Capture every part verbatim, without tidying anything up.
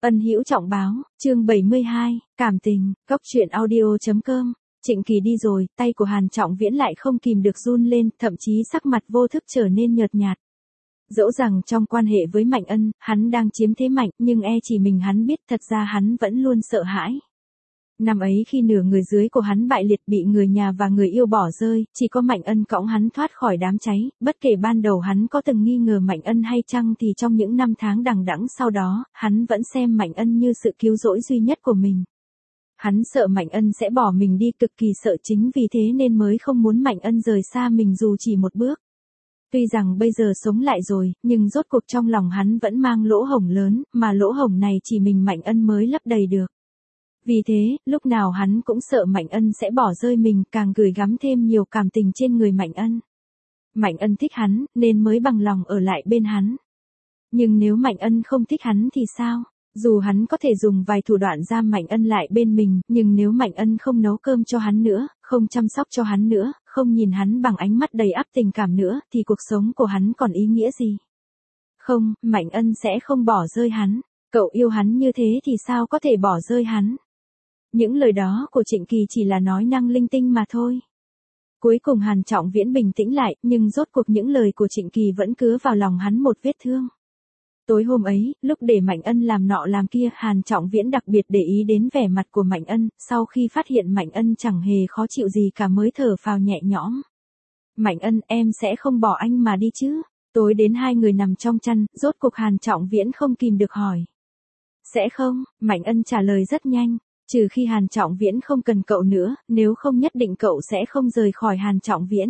Ân Hữu Trọng báo, chương bảy mươi hai, cảm tình, cốc truyện audio chấm com. Trịnh Kỳ đi rồi, tay của Hàn Trọng Viễn lại không kìm được run lên, thậm chí sắc mặt vô thức trở nên nhợt nhạt. Dẫu rằng trong quan hệ với Mạnh Ân, hắn đang chiếm thế mạnh, nhưng e chỉ mình hắn biết thật ra hắn vẫn luôn sợ hãi. Năm ấy khi nửa người dưới của hắn bại liệt bị người nhà và người yêu bỏ rơi, chỉ có Mạnh Ân cõng hắn thoát khỏi đám cháy, bất kể ban đầu hắn có từng nghi ngờ Mạnh Ân hay chăng thì trong những năm tháng đằng đẵng sau đó, hắn vẫn xem Mạnh Ân như sự cứu rỗi duy nhất của mình. Hắn sợ Mạnh Ân sẽ bỏ mình đi, cực kỳ sợ, chính vì thế nên mới không muốn Mạnh Ân rời xa mình dù chỉ một bước. Tuy rằng bây giờ sống lại rồi, nhưng rốt cuộc trong lòng hắn vẫn mang lỗ hổng lớn, mà lỗ hổng này chỉ mình Mạnh Ân mới lấp đầy được. Vì thế, lúc nào hắn cũng sợ Mạnh Ân sẽ bỏ rơi mình, càng gửi gắm thêm nhiều cảm tình trên người Mạnh Ân. Mạnh Ân thích hắn, nên mới bằng lòng ở lại bên hắn. Nhưng nếu Mạnh Ân không thích hắn thì sao? Dù hắn có thể dùng vài thủ đoạn giam Mạnh Ân lại bên mình, nhưng nếu Mạnh Ân không nấu cơm cho hắn nữa, không chăm sóc cho hắn nữa, không nhìn hắn bằng ánh mắt đầy ắp tình cảm nữa, thì cuộc sống của hắn còn ý nghĩa gì? Không, Mạnh Ân sẽ không bỏ rơi hắn. Cậu yêu hắn như thế thì sao có thể bỏ rơi hắn? Những lời đó của Trịnh Kỳ chỉ là nói năng linh tinh mà thôi. Cuối cùng Hàn Trọng Viễn bình tĩnh lại, nhưng rốt cuộc những lời của Trịnh Kỳ vẫn cứa vào lòng hắn một vết thương. Tối hôm ấy, lúc để Mạnh Ân làm nọ làm kia, Hàn Trọng Viễn đặc biệt để ý đến vẻ mặt của Mạnh Ân, sau khi phát hiện Mạnh Ân chẳng hề khó chịu gì cả mới thở phào nhẹ nhõm. Mạnh Ân, em sẽ không bỏ anh mà đi chứ? Tối đến hai người nằm trong chăn, rốt cuộc Hàn Trọng Viễn không kìm được hỏi. Sẽ không, Mạnh Ân trả lời rất nhanh. Trừ khi Hàn Trọng Viễn không cần cậu nữa, nếu không nhất định cậu sẽ không rời khỏi Hàn Trọng Viễn.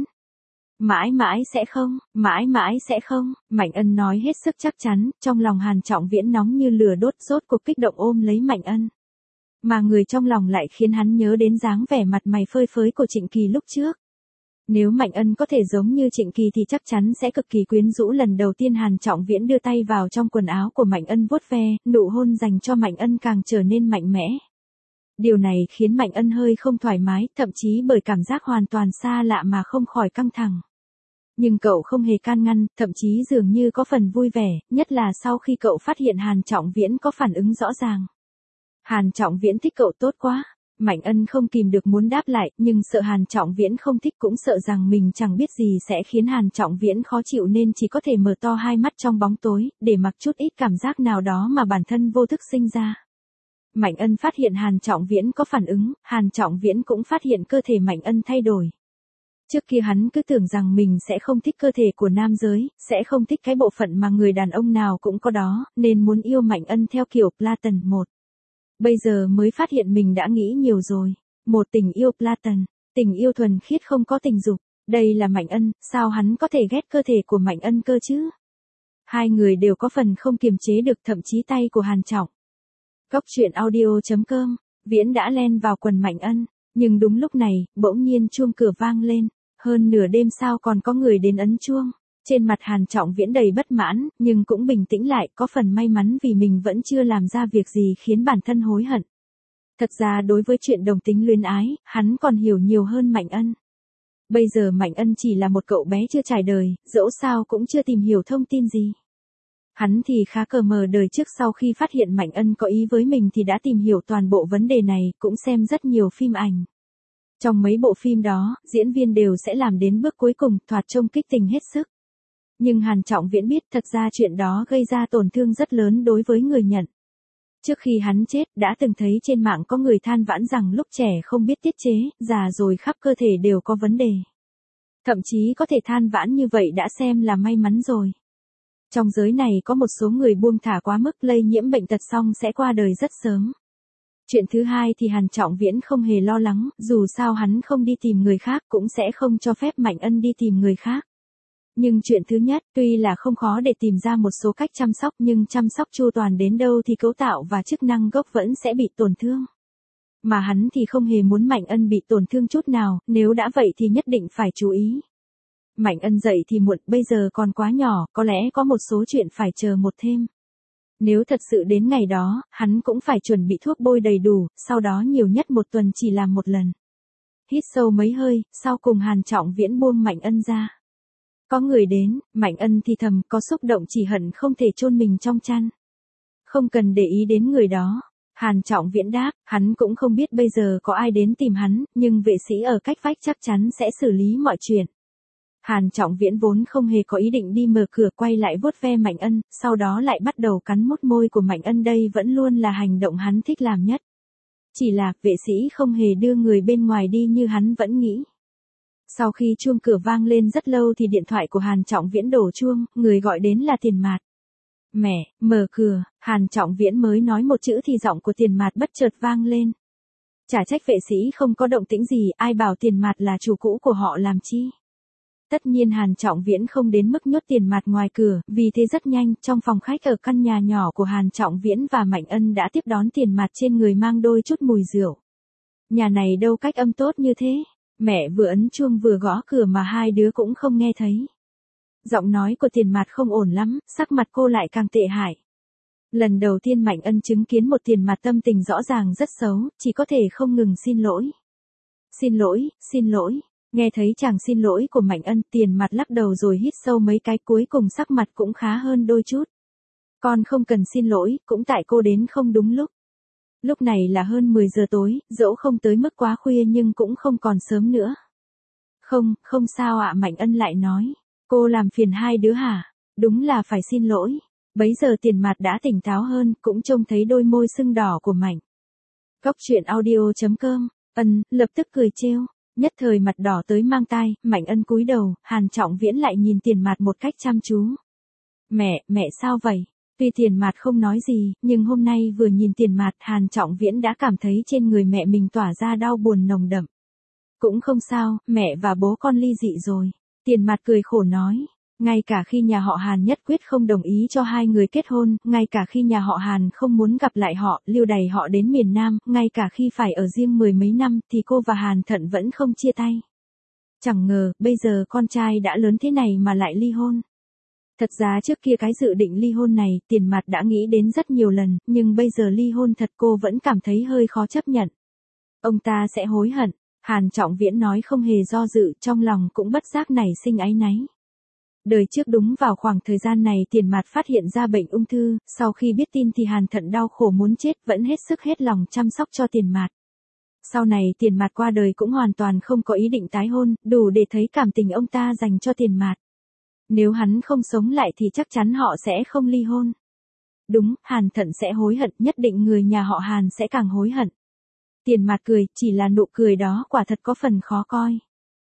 Mãi mãi sẽ không, mãi mãi sẽ không, Mạnh Ân nói hết sức chắc chắn, trong lòng Hàn Trọng Viễn nóng như lửa đốt, rốt cuộc kích động ôm lấy Mạnh Ân. Mà người trong lòng lại khiến hắn nhớ đến dáng vẻ mặt mày phơi phới của Trịnh Kỳ lúc trước. Nếu Mạnh Ân có thể giống như Trịnh Kỳ thì chắc chắn sẽ cực kỳ quyến rũ. Lần đầu tiên Hàn Trọng Viễn đưa tay vào trong quần áo của Mạnh Ân vuốt ve, nụ hôn dành cho Mạnh Ân càng trở nên mạnh mẽ. Điều này khiến Mạnh Ân hơi không thoải mái, thậm chí bởi cảm giác hoàn toàn xa lạ mà không khỏi căng thẳng. Nhưng cậu không hề can ngăn, thậm chí dường như có phần vui vẻ, nhất là sau khi cậu phát hiện Hàn Trọng Viễn có phản ứng rõ ràng. Hàn Trọng Viễn thích cậu tốt quá. Mạnh Ân không kìm được muốn đáp lại, nhưng sợ Hàn Trọng Viễn không thích, cũng sợ rằng mình chẳng biết gì sẽ khiến Hàn Trọng Viễn khó chịu nên chỉ có thể mở to hai mắt trong bóng tối, để mặc chút ít cảm giác nào đó mà bản thân vô thức sinh ra. Mạnh Ân phát hiện Hàn Trọng Viễn có phản ứng, Hàn Trọng Viễn cũng phát hiện cơ thể Mạnh Ân thay đổi. Trước kia hắn cứ tưởng rằng mình sẽ không thích cơ thể của nam giới, sẽ không thích cái bộ phận mà người đàn ông nào cũng có đó, nên muốn yêu Mạnh Ân theo kiểu Platon một. Bây giờ mới phát hiện mình đã nghĩ nhiều rồi. Một tình yêu Platon, tình yêu thuần khiết không có tình dục. Đây là Mạnh Ân, sao hắn có thể ghét cơ thể của Mạnh Ân cơ chứ? Hai người đều có phần không kiềm chế được, thậm chí tay của Hàn Trọng. Cốc truyện audio chấm com, Viễn đã len vào quần Mạnh Ân, nhưng đúng lúc này, bỗng nhiên chuông cửa vang lên, hơn nửa đêm sao còn có người đến ấn chuông. Trên mặt Hàn Trọng Viễn đầy bất mãn, nhưng cũng bình tĩnh lại, có phần may mắn vì mình vẫn chưa làm ra việc gì khiến bản thân hối hận. Thật ra đối với chuyện đồng tính luyến ái, hắn còn hiểu nhiều hơn Mạnh Ân. Bây giờ Mạnh Ân chỉ là một cậu bé chưa trải đời, dẫu sao cũng chưa tìm hiểu thông tin gì. Hắn thì khá cờ mờ đời trước, sau khi phát hiện Mạnh Ân có ý với mình thì đã tìm hiểu toàn bộ vấn đề này, cũng xem rất nhiều phim ảnh. Trong mấy bộ phim đó, diễn viên đều sẽ làm đến bước cuối cùng, thoạt trông kích tình hết sức. Nhưng Hàn Trọng Viễn biết thật ra chuyện đó gây ra tổn thương rất lớn đối với người nhận. Trước khi hắn chết, đã từng thấy trên mạng có người than vãn rằng lúc trẻ không biết tiết chế, già rồi khắp cơ thể đều có vấn đề. Thậm chí có thể than vãn như vậy đã xem là may mắn rồi. Trong giới này có một số người buông thả quá mức, lây nhiễm bệnh tật xong sẽ qua đời rất sớm. Chuyện thứ hai thì Hàn Trọng Viễn không hề lo lắng, dù sao hắn không đi tìm người khác cũng sẽ không cho phép Mạnh Ân đi tìm người khác. Nhưng chuyện thứ nhất, tuy là không khó để tìm ra một số cách chăm sóc, nhưng chăm sóc chu toàn đến đâu thì cấu tạo và chức năng gốc vẫn sẽ bị tổn thương. Mà hắn thì không hề muốn Mạnh Ân bị tổn thương chút nào, nếu đã vậy thì nhất định phải chú ý. Mạnh Ân dậy thì muộn, bây giờ còn quá nhỏ, có lẽ có một số chuyện phải chờ một thêm. Nếu thật sự đến ngày đó, hắn cũng phải chuẩn bị thuốc bôi đầy đủ, sau đó nhiều nhất một tuần chỉ làm một lần. Hít sâu mấy hơi, sau cùng Hàn Trọng Viễn buông Mạnh Ân ra. Có người đến, Mạnh Ân thì thầm, có xúc động chỉ hận không thể chôn mình trong chăn. Không cần để ý đến người đó. Hàn Trọng Viễn đáp, hắn cũng không biết bây giờ có ai đến tìm hắn, nhưng vệ sĩ ở cách vách chắc chắn sẽ xử lý mọi chuyện. Hàn Trọng Viễn vốn không hề có ý định đi mở cửa, quay lại vuốt ve Mạnh Ân, sau đó lại bắt đầu cắn mút môi của Mạnh Ân, đây vẫn luôn là hành động hắn thích làm nhất. Chỉ là, vệ sĩ không hề đưa người bên ngoài đi như hắn vẫn nghĩ. Sau khi chuông cửa vang lên rất lâu thì điện thoại của Hàn Trọng Viễn đổ chuông, người gọi đến là Tiền Mạt. Mẹ, mở cửa, Hàn Trọng Viễn mới nói một chữ thì giọng của Tiền Mạt bất chợt vang lên. Chả trách vệ sĩ không có động tĩnh gì, ai bảo Tiền Mạt là chủ cũ của họ làm chi. Tất nhiên Hàn Trọng Viễn không đến mức nhốt Tiền Mạt ngoài cửa, vì thế rất nhanh, trong phòng khách ở căn nhà nhỏ của Hàn Trọng Viễn và Mạnh Ân đã tiếp đón Tiền Mạt trên người mang đôi chút mùi rượu. Nhà này đâu cách âm tốt như thế, mẹ vừa ấn chuông vừa gõ cửa mà hai đứa cũng không nghe thấy. Giọng nói của Tiền Mạt không ổn lắm, sắc mặt cô lại càng tệ hại. Lần đầu tiên Mạnh Ân chứng kiến một Tiền Mạt tâm tình rõ ràng rất xấu, chỉ có thể không ngừng xin lỗi. Xin lỗi, xin lỗi. Nghe thấy chàng xin lỗi của Mạnh Ân, Tiền Mạt lắc đầu rồi hít sâu mấy cái, cuối cùng sắc mặt cũng khá hơn đôi chút. Con không cần xin lỗi, cũng tại cô đến không đúng lúc. Lúc này là hơn mười giờ tối, dẫu không tới mức quá khuya nhưng cũng không còn sớm nữa. Không, không sao ạ, Mạnh Ân lại nói. Cô làm phiền hai đứa hả? Đúng là phải xin lỗi. Bấy giờ Tiền Mạt đã tỉnh táo hơn, cũng trông thấy đôi môi sưng đỏ của Mạnh. Góc truyện audio chấm com, Ân, lập tức cười trêu. Nhất thời mặt đỏ tới mang tai, Mạnh Ân cúi đầu, Hàn Trọng Viễn lại nhìn Tiền Mạt một cách chăm chú. Mẹ, mẹ sao vậy? Tuy Tiền Mạt không nói gì, nhưng hôm nay vừa nhìn Tiền Mạt, Hàn Trọng Viễn đã cảm thấy trên người mẹ mình tỏa ra đau buồn nồng đậm. Cũng không sao, mẹ và bố con ly dị rồi. Tiền Mạt cười khổ nói. Ngay cả khi nhà họ Hàn nhất quyết không đồng ý cho hai người kết hôn, ngay cả khi nhà họ Hàn không muốn gặp lại họ, lưu đày họ đến miền Nam, ngay cả khi phải ở riêng mười mấy năm, thì cô và Hàn Thận vẫn không chia tay. Chẳng ngờ, bây giờ con trai đã lớn thế này mà lại ly hôn. Thật ra trước kia cái dự định ly hôn này, Tiền Mạt đã nghĩ đến rất nhiều lần, nhưng bây giờ ly hôn thật cô vẫn cảm thấy hơi khó chấp nhận. Ông ta sẽ hối hận, Hàn Trọng Viễn nói không hề do dự, trong lòng cũng bất giác nảy sinh áy náy. Đời trước đúng vào khoảng thời gian này Tiền Mạt phát hiện ra bệnh ung thư, sau khi biết tin thì Hàn Thận đau khổ muốn chết vẫn hết sức hết lòng chăm sóc cho Tiền Mạt. Sau này Tiền Mạt qua đời cũng hoàn toàn không có ý định tái hôn, đủ để thấy cảm tình ông ta dành cho Tiền Mạt. Nếu hắn không sống lại thì chắc chắn họ sẽ không ly hôn. Đúng, Hàn Thận sẽ hối hận, nhất định người nhà họ Hàn sẽ càng hối hận. Tiền Mạt cười, chỉ là nụ cười đó quả thật có phần khó coi.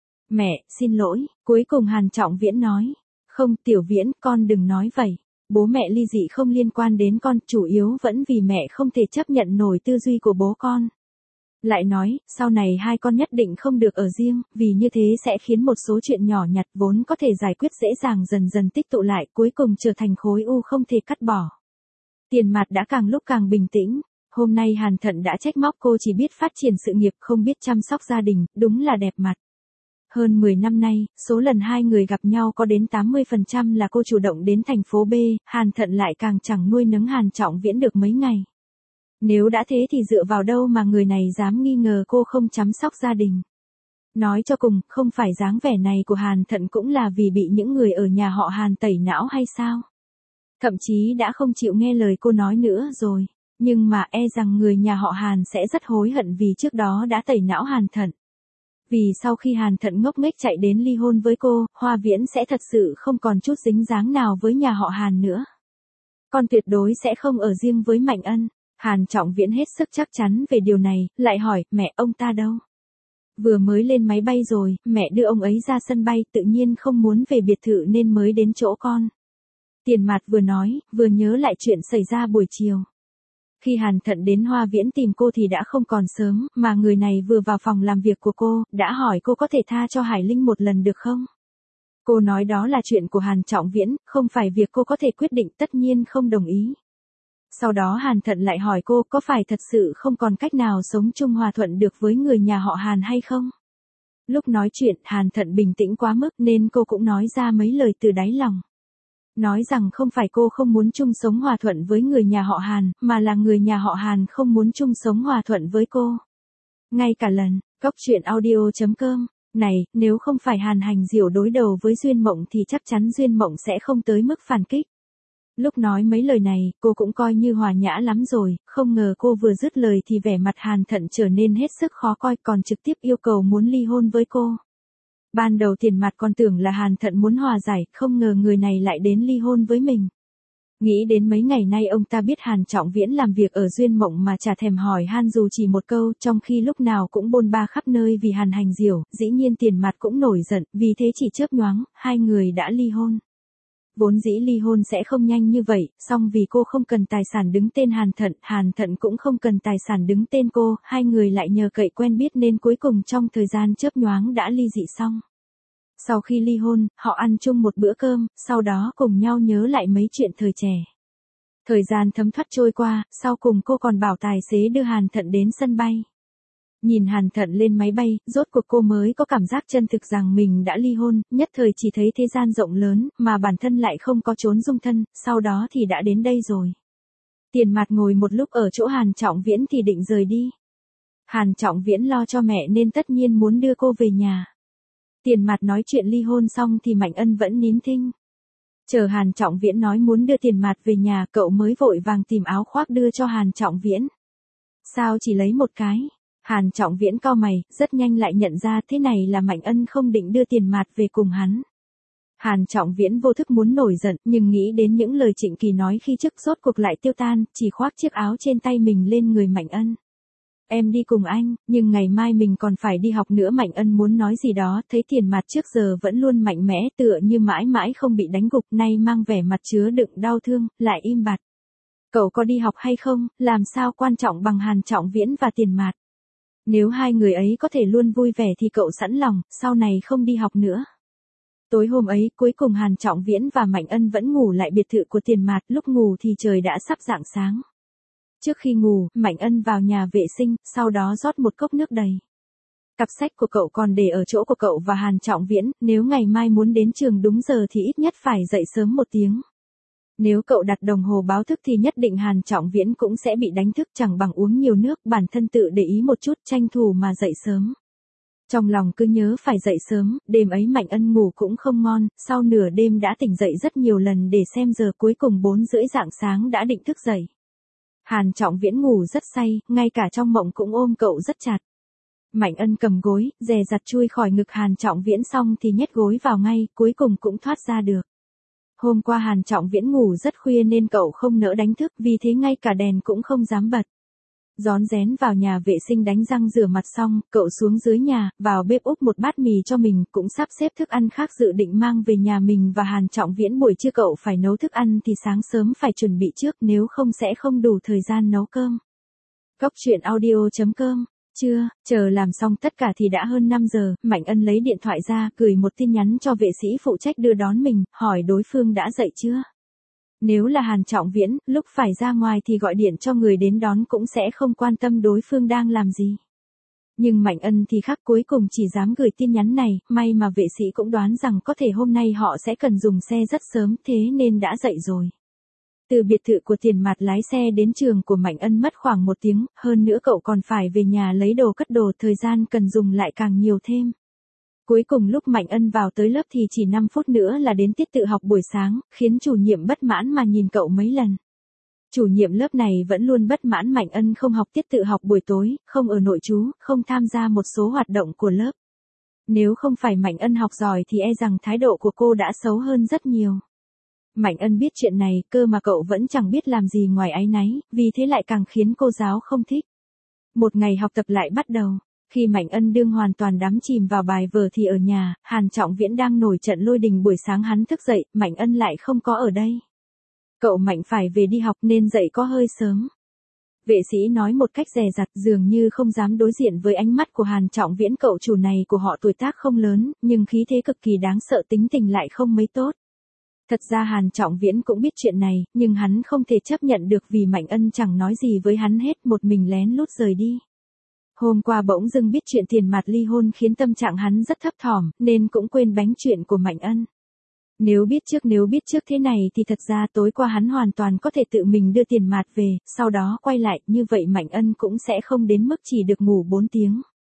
Mẹ, xin lỗi, cuối cùng Hàn Trọng Viễn nói. Không, Tiểu Viễn, con đừng nói vậy. Bố mẹ ly dị không liên quan đến con, chủ yếu vẫn vì mẹ không thể chấp nhận nổi tư duy của bố con. Lại nói, sau này hai con nhất định không được ở riêng, vì như thế sẽ khiến một số chuyện nhỏ nhặt vốn có thể giải quyết dễ dàng dần dần tích tụ lại, cuối cùng trở thành khối u không thể cắt bỏ. Tiền Mạt đã càng lúc càng bình tĩnh. Hôm nay Hàn Thận đã trách móc cô chỉ biết phát triển sự nghiệp không biết chăm sóc gia đình, đúng là đẹp mặt. Hơn mười năm nay, số lần hai người gặp nhau có đến tám mươi phần trăm là cô chủ động đến thành phố B, Hàn Thận lại càng chẳng nuôi nấng Hàn Trọng Viễn được mấy ngày. Nếu đã thế thì dựa vào đâu mà người này dám nghi ngờ cô không chăm sóc gia đình. Nói cho cùng, không phải dáng vẻ này của Hàn Thận cũng là vì bị những người ở nhà họ Hàn tẩy não hay sao? Thậm chí đã không chịu nghe lời cô nói nữa rồi. Nhưng mà e rằng người nhà họ Hàn sẽ rất hối hận vì trước đó đã tẩy não Hàn Thận. Vì sau khi Hàn Thận ngốc nghếch chạy đến ly hôn với cô, Hoa Viễn sẽ thật sự không còn chút dính dáng nào với nhà họ Hàn nữa. Con tuyệt đối sẽ không ở riêng với Mạnh Ân. Hàn Trọng Viễn hết sức chắc chắn về điều này, lại hỏi, mẹ ông ta đâu? Vừa mới lên máy bay rồi, mẹ đưa ông ấy ra sân bay, tự nhiên không muốn về biệt thự nên mới đến chỗ con. Tiền Mạt vừa nói, vừa nhớ lại chuyện xảy ra buổi chiều. Khi Hàn Thận đến Hoa Viễn tìm cô thì đã không còn sớm, mà người này vừa vào phòng làm việc của cô, đã hỏi cô có thể tha cho Hải Linh một lần được không? Cô nói đó là chuyện của Hàn Trọng Viễn, không phải việc cô có thể quyết định, tất nhiên không đồng ý. Sau đó Hàn Thận lại hỏi cô có phải thật sự không còn cách nào sống chung hòa thuận được với người nhà họ Hàn hay không? Lúc nói chuyện Hàn Thận bình tĩnh quá mức nên cô cũng nói ra mấy lời từ đáy lòng. Nói rằng không phải cô không muốn chung sống hòa thuận với người nhà họ Hàn, mà là người nhà họ Hàn không muốn chung sống hòa thuận với cô. Ngay cả lần, góc truyện audio chấm com, này, nếu không phải Hàn Hành Diểu đối đầu với Duyên Mộng thì chắc chắn Duyên Mộng sẽ không tới mức phản kích. Lúc nói mấy lời này, cô cũng coi như hòa nhã lắm rồi, không ngờ cô vừa dứt lời thì vẻ mặt Hàn Thận trở nên hết sức khó coi, còn trực tiếp yêu cầu muốn ly hôn với cô. Ban đầu Tiền Mặt còn tưởng là Hàn Thận muốn hòa giải, không ngờ người này lại đến ly hôn với mình. Nghĩ đến mấy ngày nay ông ta biết Hàn Trọng Viễn làm việc ở Duyên Mộng mà chả thèm hỏi han dù chỉ một câu, trong khi lúc nào cũng bôn ba khắp nơi vì Hàn Hành Diểu, dĩ nhiên Tiền Mặt cũng nổi giận, vì thế chỉ chớp nhoáng, hai người đã ly hôn. Vốn dĩ ly hôn sẽ không nhanh như vậy, song vì cô không cần tài sản đứng tên Hàn Thận, Hàn Thận cũng không cần tài sản đứng tên cô, hai người lại nhờ cậy quen biết nên cuối cùng trong thời gian chớp nhoáng đã ly dị xong. Sau khi ly hôn, họ ăn chung một bữa cơm, sau đó cùng nhau nhớ lại mấy chuyện thời trẻ. Thời gian thấm thoát trôi qua, sau cùng cô còn bảo tài xế đưa Hàn Thận đến sân bay. Nhìn Hàn Thận lên máy bay, rốt cuộc cô mới có cảm giác chân thực rằng mình đã ly hôn, nhất thời chỉ thấy thế gian rộng lớn, mà bản thân lại không có chốn dung thân, sau đó thì đã đến đây rồi. Tiền Mặt ngồi một lúc ở chỗ Hàn Trọng Viễn thì định rời đi. Hàn Trọng Viễn lo cho mẹ nên tất nhiên muốn đưa cô về nhà. Tiền Mặt nói chuyện ly hôn xong thì Mạnh Ân vẫn nín thinh. Chờ Hàn Trọng Viễn nói muốn đưa Tiền Mặt về nhà, cậu mới vội vàng tìm áo khoác đưa cho Hàn Trọng Viễn. Sao chỉ lấy một cái? Hàn Trọng Viễn cau mày, rất nhanh lại nhận ra thế này là Mạnh Ân không định đưa Tiền Mặt về cùng hắn. Hàn Trọng Viễn vô thức muốn nổi giận, nhưng nghĩ đến những lời Trịnh Kỳ nói khi trước rốt cuộc lại tiêu tan, chỉ khoác chiếc áo trên tay mình lên người Mạnh Ân. Em đi cùng anh, nhưng ngày mai mình còn phải đi học nữa. Mạnh Ân muốn nói gì đó, thấy Tiền Mặt trước giờ vẫn luôn mạnh mẽ tựa như mãi mãi không bị đánh gục, nay mang vẻ mặt chứa đựng đau thương, lại im bặt. Cậu có đi học hay không, làm sao quan trọng bằng Hàn Trọng Viễn và Tiền Mặt. Nếu hai người ấy có thể luôn vui vẻ thì cậu sẵn lòng, sau này không đi học nữa. Tối hôm ấy, cuối cùng Hàn Trọng Viễn và Mạnh Ân vẫn ngủ lại biệt thự của Tiền Mặt, lúc ngủ thì trời đã sắp rạng sáng. Trước khi ngủ, Mạnh Ân vào nhà vệ sinh, sau đó rót một cốc nước đầy. Cặp sách của cậu còn để ở chỗ của cậu và Hàn Trọng Viễn, nếu ngày mai muốn đến trường đúng giờ thì ít nhất phải dậy sớm một tiếng. Nếu cậu đặt đồng hồ báo thức thì nhất định Hàn Trọng Viễn cũng sẽ bị đánh thức, chẳng bằng uống nhiều nước, bản thân tự để ý một chút, tranh thủ mà dậy sớm. Trong lòng cứ nhớ phải dậy sớm, đêm ấy Mạnh Ân ngủ cũng không ngon, sau nửa đêm đã tỉnh dậy rất nhiều lần để xem giờ, cuối cùng bốn rưỡi rạng sáng đã định thức dậy. Hàn Trọng Viễn ngủ rất say, ngay cả trong mộng cũng ôm cậu rất chặt. Mạnh Ân cầm gối, dè dặt chui khỏi ngực Hàn Trọng Viễn xong thì nhét gối vào ngay, cuối cùng cũng thoát ra được. Hôm qua Hàn Trọng Viễn ngủ rất khuya nên cậu không nỡ đánh thức, vì thế ngay cả đèn cũng không dám bật. Rón rén vào nhà vệ sinh đánh răng rửa mặt xong, cậu xuống dưới nhà, vào bếp úp một bát mì cho mình, cũng sắp xếp thức ăn khác dự định mang về nhà mình và Hàn Trọng Viễn. Buổi trưa cậu phải nấu thức ăn thì sáng sớm phải chuẩn bị trước, nếu không sẽ không đủ thời gian nấu cơm. Góc truyện audio chấm com. Chưa, chờ làm xong tất cả thì đã hơn năm giờ, Mạnh Ân lấy điện thoại ra, gửi một tin nhắn cho vệ sĩ phụ trách đưa đón mình, hỏi đối phương đã dậy chưa. Nếu là Hàn Trọng Viễn, lúc phải ra ngoài thì gọi điện cho người đến đón cũng sẽ không quan tâm đối phương đang làm gì. Nhưng Mạnh Ân thì khác, cuối cùng chỉ dám gửi tin nhắn này, may mà vệ sĩ cũng đoán rằng có thể hôm nay họ sẽ cần dùng xe rất sớm, thế nên đã dậy rồi. Từ biệt thự của Tiền Mặt lái xe đến trường của Mạnh Ân mất khoảng một tiếng, hơn nữa cậu còn phải về nhà lấy đồ cất đồ, thời gian cần dùng lại càng nhiều thêm. Cuối cùng lúc Mạnh Ân vào tới lớp thì chỉ năm phút nữa là đến tiết tự học buổi sáng, khiến chủ nhiệm bất mãn mà nhìn cậu mấy lần. Chủ nhiệm lớp này vẫn luôn bất mãn Mạnh Ân không học tiết tự học buổi tối, không ở nội trú, không tham gia một số hoạt động của lớp. Nếu không phải Mạnh Ân học giỏi thì e rằng thái độ của cô đã xấu hơn rất nhiều. Mạnh Ân biết chuyện này, cơ mà cậu vẫn chẳng biết làm gì ngoài áy náy, vì thế lại càng khiến cô giáo không thích. Một ngày học tập lại bắt đầu. Khi Mạnh Ân đương hoàn toàn đắm chìm vào bài vở thì ở nhà, Hàn Trọng Viễn đang nổi trận lôi đình. Buổi sáng hắn thức dậy, Mạnh Ân lại không có ở đây. Cậu Mạnh phải về đi học nên dậy có hơi sớm. Vệ sĩ nói một cách dè dặt, dường như không dám đối diện với ánh mắt của Hàn Trọng Viễn. Cậu chủ này của họ tuổi tác không lớn, nhưng khí thế cực kỳ đáng sợ, tính tình lại không mấy tốt. Thật ra Hàn Trọng Viễn cũng biết chuyện này, nhưng hắn không thể chấp nhận được vì Mạnh Ân chẳng nói gì với hắn hết, một mình lén lút rời đi. Hôm qua bỗng dưng biết chuyện Tiền Mặt ly hôn khiến tâm trạng hắn rất thấp thỏm, nên cũng quên bánh chuyện của Mạnh Ân. Nếu biết trước nếu biết trước thế này thì thật ra tối qua hắn hoàn toàn có thể tự mình đưa Tiền Mặt về, sau đó quay lại, như vậy Mạnh Ân cũng sẽ không đến mức chỉ được ngủ bốn tiếng.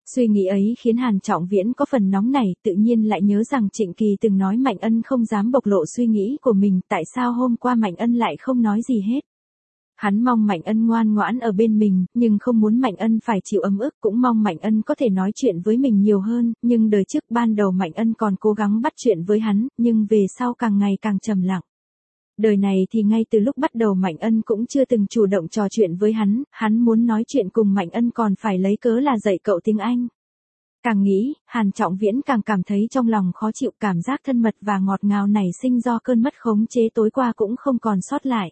Suy nghĩ ấy khiến Hàn Trọng Viễn có phần nóng nảy, tự nhiên lại nhớ rằng Trịnh Kỳ từng nói Mạnh Ân không dám bộc lộ suy nghĩ của mình, tại sao hôm qua Mạnh Ân lại không nói gì hết. Hắn mong Mạnh Ân ngoan ngoãn ở bên mình, nhưng không muốn Mạnh Ân phải chịu ấm ức, cũng mong Mạnh Ân có thể nói chuyện với mình nhiều hơn, nhưng đời trước ban đầu Mạnh Ân còn cố gắng bắt chuyện với hắn, nhưng về sau càng ngày càng trầm lặng. Đời này thì ngay từ lúc bắt đầu Mạnh Ân cũng chưa từng chủ động trò chuyện với hắn, hắn muốn nói chuyện cùng Mạnh Ân còn phải lấy cớ là dạy cậu tiếng Anh. Càng nghĩ, Hàn Trọng Viễn càng cảm thấy trong lòng khó chịu, cảm giác thân mật và ngọt ngào nảy sinh do cơn mất khống chế tối qua cũng không còn sót lại.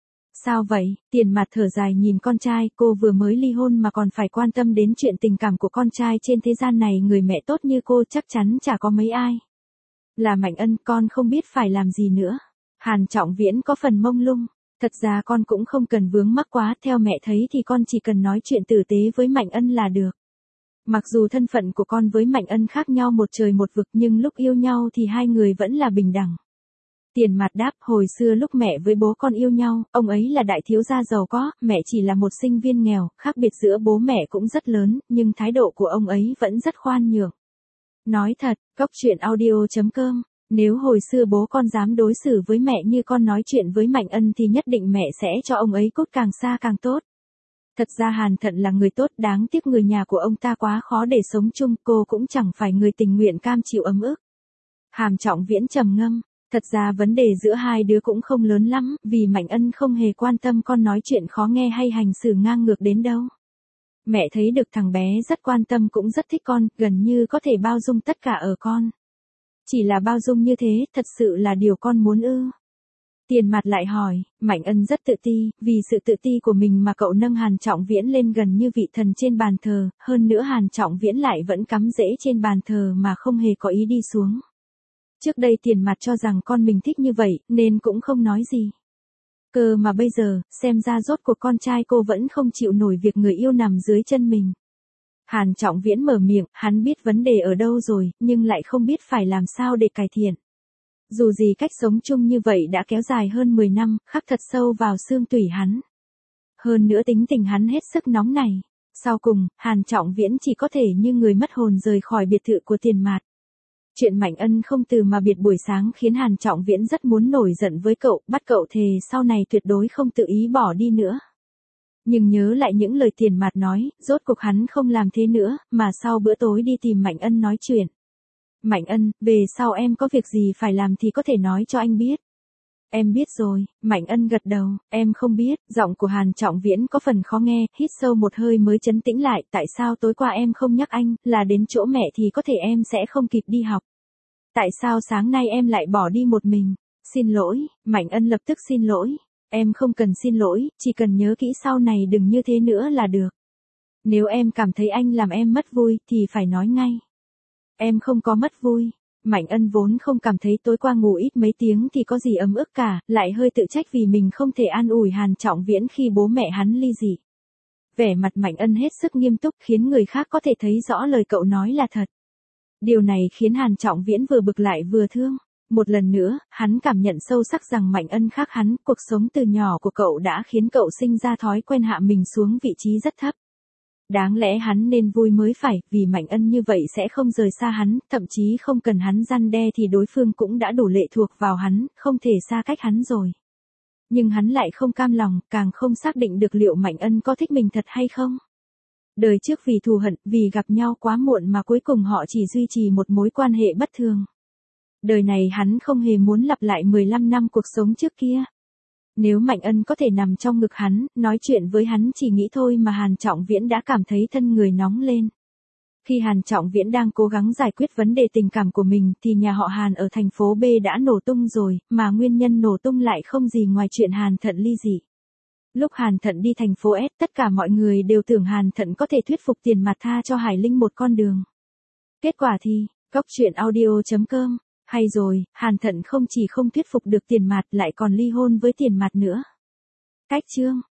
Sao vậy? Tiền Mạt thở dài nhìn con trai, cô vừa mới ly hôn mà còn phải quan tâm đến chuyện tình cảm của con trai, trên thế gian này người mẹ tốt như cô chắc chắn chả có mấy ai. Là Mạnh Ân, con không biết phải làm gì nữa. Hàn Trọng Viễn có phần mông lung. Thật ra con cũng không cần vướng mắc quá, theo mẹ thấy thì con chỉ cần nói chuyện tử tế với Mạnh Ân là được. Mặc dù thân phận của con với Mạnh Ân khác nhau một trời một vực, nhưng lúc yêu nhau thì hai người vẫn là bình đẳng. Tiền Mạt đáp, hồi xưa lúc mẹ với bố con yêu nhau, ông ấy là đại thiếu gia giàu có, mẹ chỉ là một sinh viên nghèo, khác biệt giữa bố mẹ cũng rất lớn, nhưng thái độ của ông ấy vẫn rất khoan nhượng. Nói thật, Cốc Truyện Audio chấm com, nếu hồi xưa bố con dám đối xử với mẹ như con nói chuyện với Mạnh Ân thì nhất định mẹ sẽ cho ông ấy cút càng xa càng tốt. Thật ra Hàn Thận là người tốt, đáng tiếc người nhà của ông ta quá khó để sống chung, cô cũng chẳng phải người tình nguyện cam chịu ấm ức. Hàn Trọng Viễn trầm ngâm. Thật ra vấn đề giữa hai đứa cũng không lớn lắm, vì Mạnh Ân không hề quan tâm con nói chuyện khó nghe hay hành xử ngang ngược đến đâu. Mẹ thấy được thằng bé rất quan tâm cũng rất thích con, gần như có thể bao dung tất cả ở con. Chỉ là bao dung như thế, thật sự là điều con muốn ư? Tiền Mạt lại hỏi, Mạnh Ân rất tự ti, vì sự tự ti của mình mà cậu nâng Hàn Trọng Viễn lên gần như vị thần trên bàn thờ, hơn nữa Hàn Trọng Viễn lại vẫn cắm rễ trên bàn thờ mà không hề có ý đi xuống. Trước đây Tiền Mạt cho rằng con mình thích như vậy, nên cũng không nói gì. Cơ mà bây giờ, xem ra rốt cuộc con trai cô vẫn không chịu nổi việc người yêu nằm dưới chân mình. Hàn Trọng Viễn mở miệng, hắn biết vấn đề ở đâu rồi, nhưng lại không biết phải làm sao để cải thiện. Dù gì cách sống chung như vậy đã kéo dài hơn mười năm, khắc thật sâu vào xương tủy hắn. Hơn nữa tính tình hắn hết sức nóng nảy. Sau cùng, Hàn Trọng Viễn chỉ có thể như người mất hồn rời khỏi biệt thự của Tiền Mạt. Chuyện Mạnh Ân không từ mà biệt buổi sáng khiến Hàn Trọng Viễn rất muốn nổi giận với cậu, bắt cậu thề sau này tuyệt đối không tự ý bỏ đi nữa. Nhưng nhớ lại những lời Tiền Mạt nói, rốt cuộc hắn không làm thế nữa, mà sau bữa tối đi tìm Mạnh Ân nói chuyện. Mạnh Ân, về sau em có việc gì phải làm thì có thể nói cho anh biết. Em biết rồi, Mạnh Ân gật đầu, em không biết, giọng của Hàn Trọng Viễn có phần khó nghe, hít sâu một hơi mới trấn tĩnh lại, tại sao tối qua em không nhắc anh, là đến chỗ mẹ thì có thể em sẽ không kịp đi học. Tại sao sáng nay em lại bỏ đi một mình? Xin lỗi, Mạnh Ân lập tức xin lỗi. Em không cần xin lỗi, chỉ cần nhớ kỹ sau này đừng như thế nữa là được. Nếu em cảm thấy anh làm em mất vui, thì phải nói ngay. Em không có mất vui. Mạnh Ân vốn không cảm thấy tối qua ngủ ít mấy tiếng thì có gì ấm ức cả, lại hơi tự trách vì mình không thể an ủi Hàn Trọng Viễn khi bố mẹ hắn ly dị. Vẻ mặt Mạnh Ân hết sức nghiêm túc khiến người khác có thể thấy rõ lời cậu nói là thật. Điều này khiến Hàn Trọng Viễn vừa bực lại vừa thương. Một lần nữa, hắn cảm nhận sâu sắc rằng Mạnh Ân khác hắn, cuộc sống từ nhỏ của cậu đã khiến cậu sinh ra thói quen hạ mình xuống vị trí rất thấp. Đáng lẽ hắn nên vui mới phải, vì Mạnh Ân như vậy sẽ không rời xa hắn, thậm chí không cần hắn răn đe thì đối phương cũng đã đủ lệ thuộc vào hắn, không thể xa cách hắn rồi. Nhưng hắn lại không cam lòng, càng không xác định được liệu Mạnh Ân có thích mình thật hay không. Đời trước vì thù hận, vì gặp nhau quá muộn mà cuối cùng họ chỉ duy trì một mối quan hệ bất thường. Đời này hắn không hề muốn lặp lại mười lăm năm cuộc sống trước kia. Nếu Mạnh Ân có thể nằm trong ngực hắn, nói chuyện với hắn chỉ nghĩ thôi mà Hàn Trọng Viễn đã cảm thấy thân người nóng lên. Khi Hàn Trọng Viễn đang cố gắng giải quyết vấn đề tình cảm của mình thì nhà họ Hàn ở thành phố B đã nổ tung rồi, mà nguyên nhân nổ tung lại không gì ngoài chuyện Hàn Thận ly dị. Lúc Hàn Thận đi thành phố S, tất cả mọi người đều tưởng Hàn Thận có thể thuyết phục Tiền Mạt tha cho Hải Linh một con đường. Kết quả thì, Cốc Truyện Audio chấm com. Hay rồi, Hàn Thận không chỉ không thuyết phục được Tiền Mạt lại còn ly hôn với Tiền Mạt nữa. Cách chương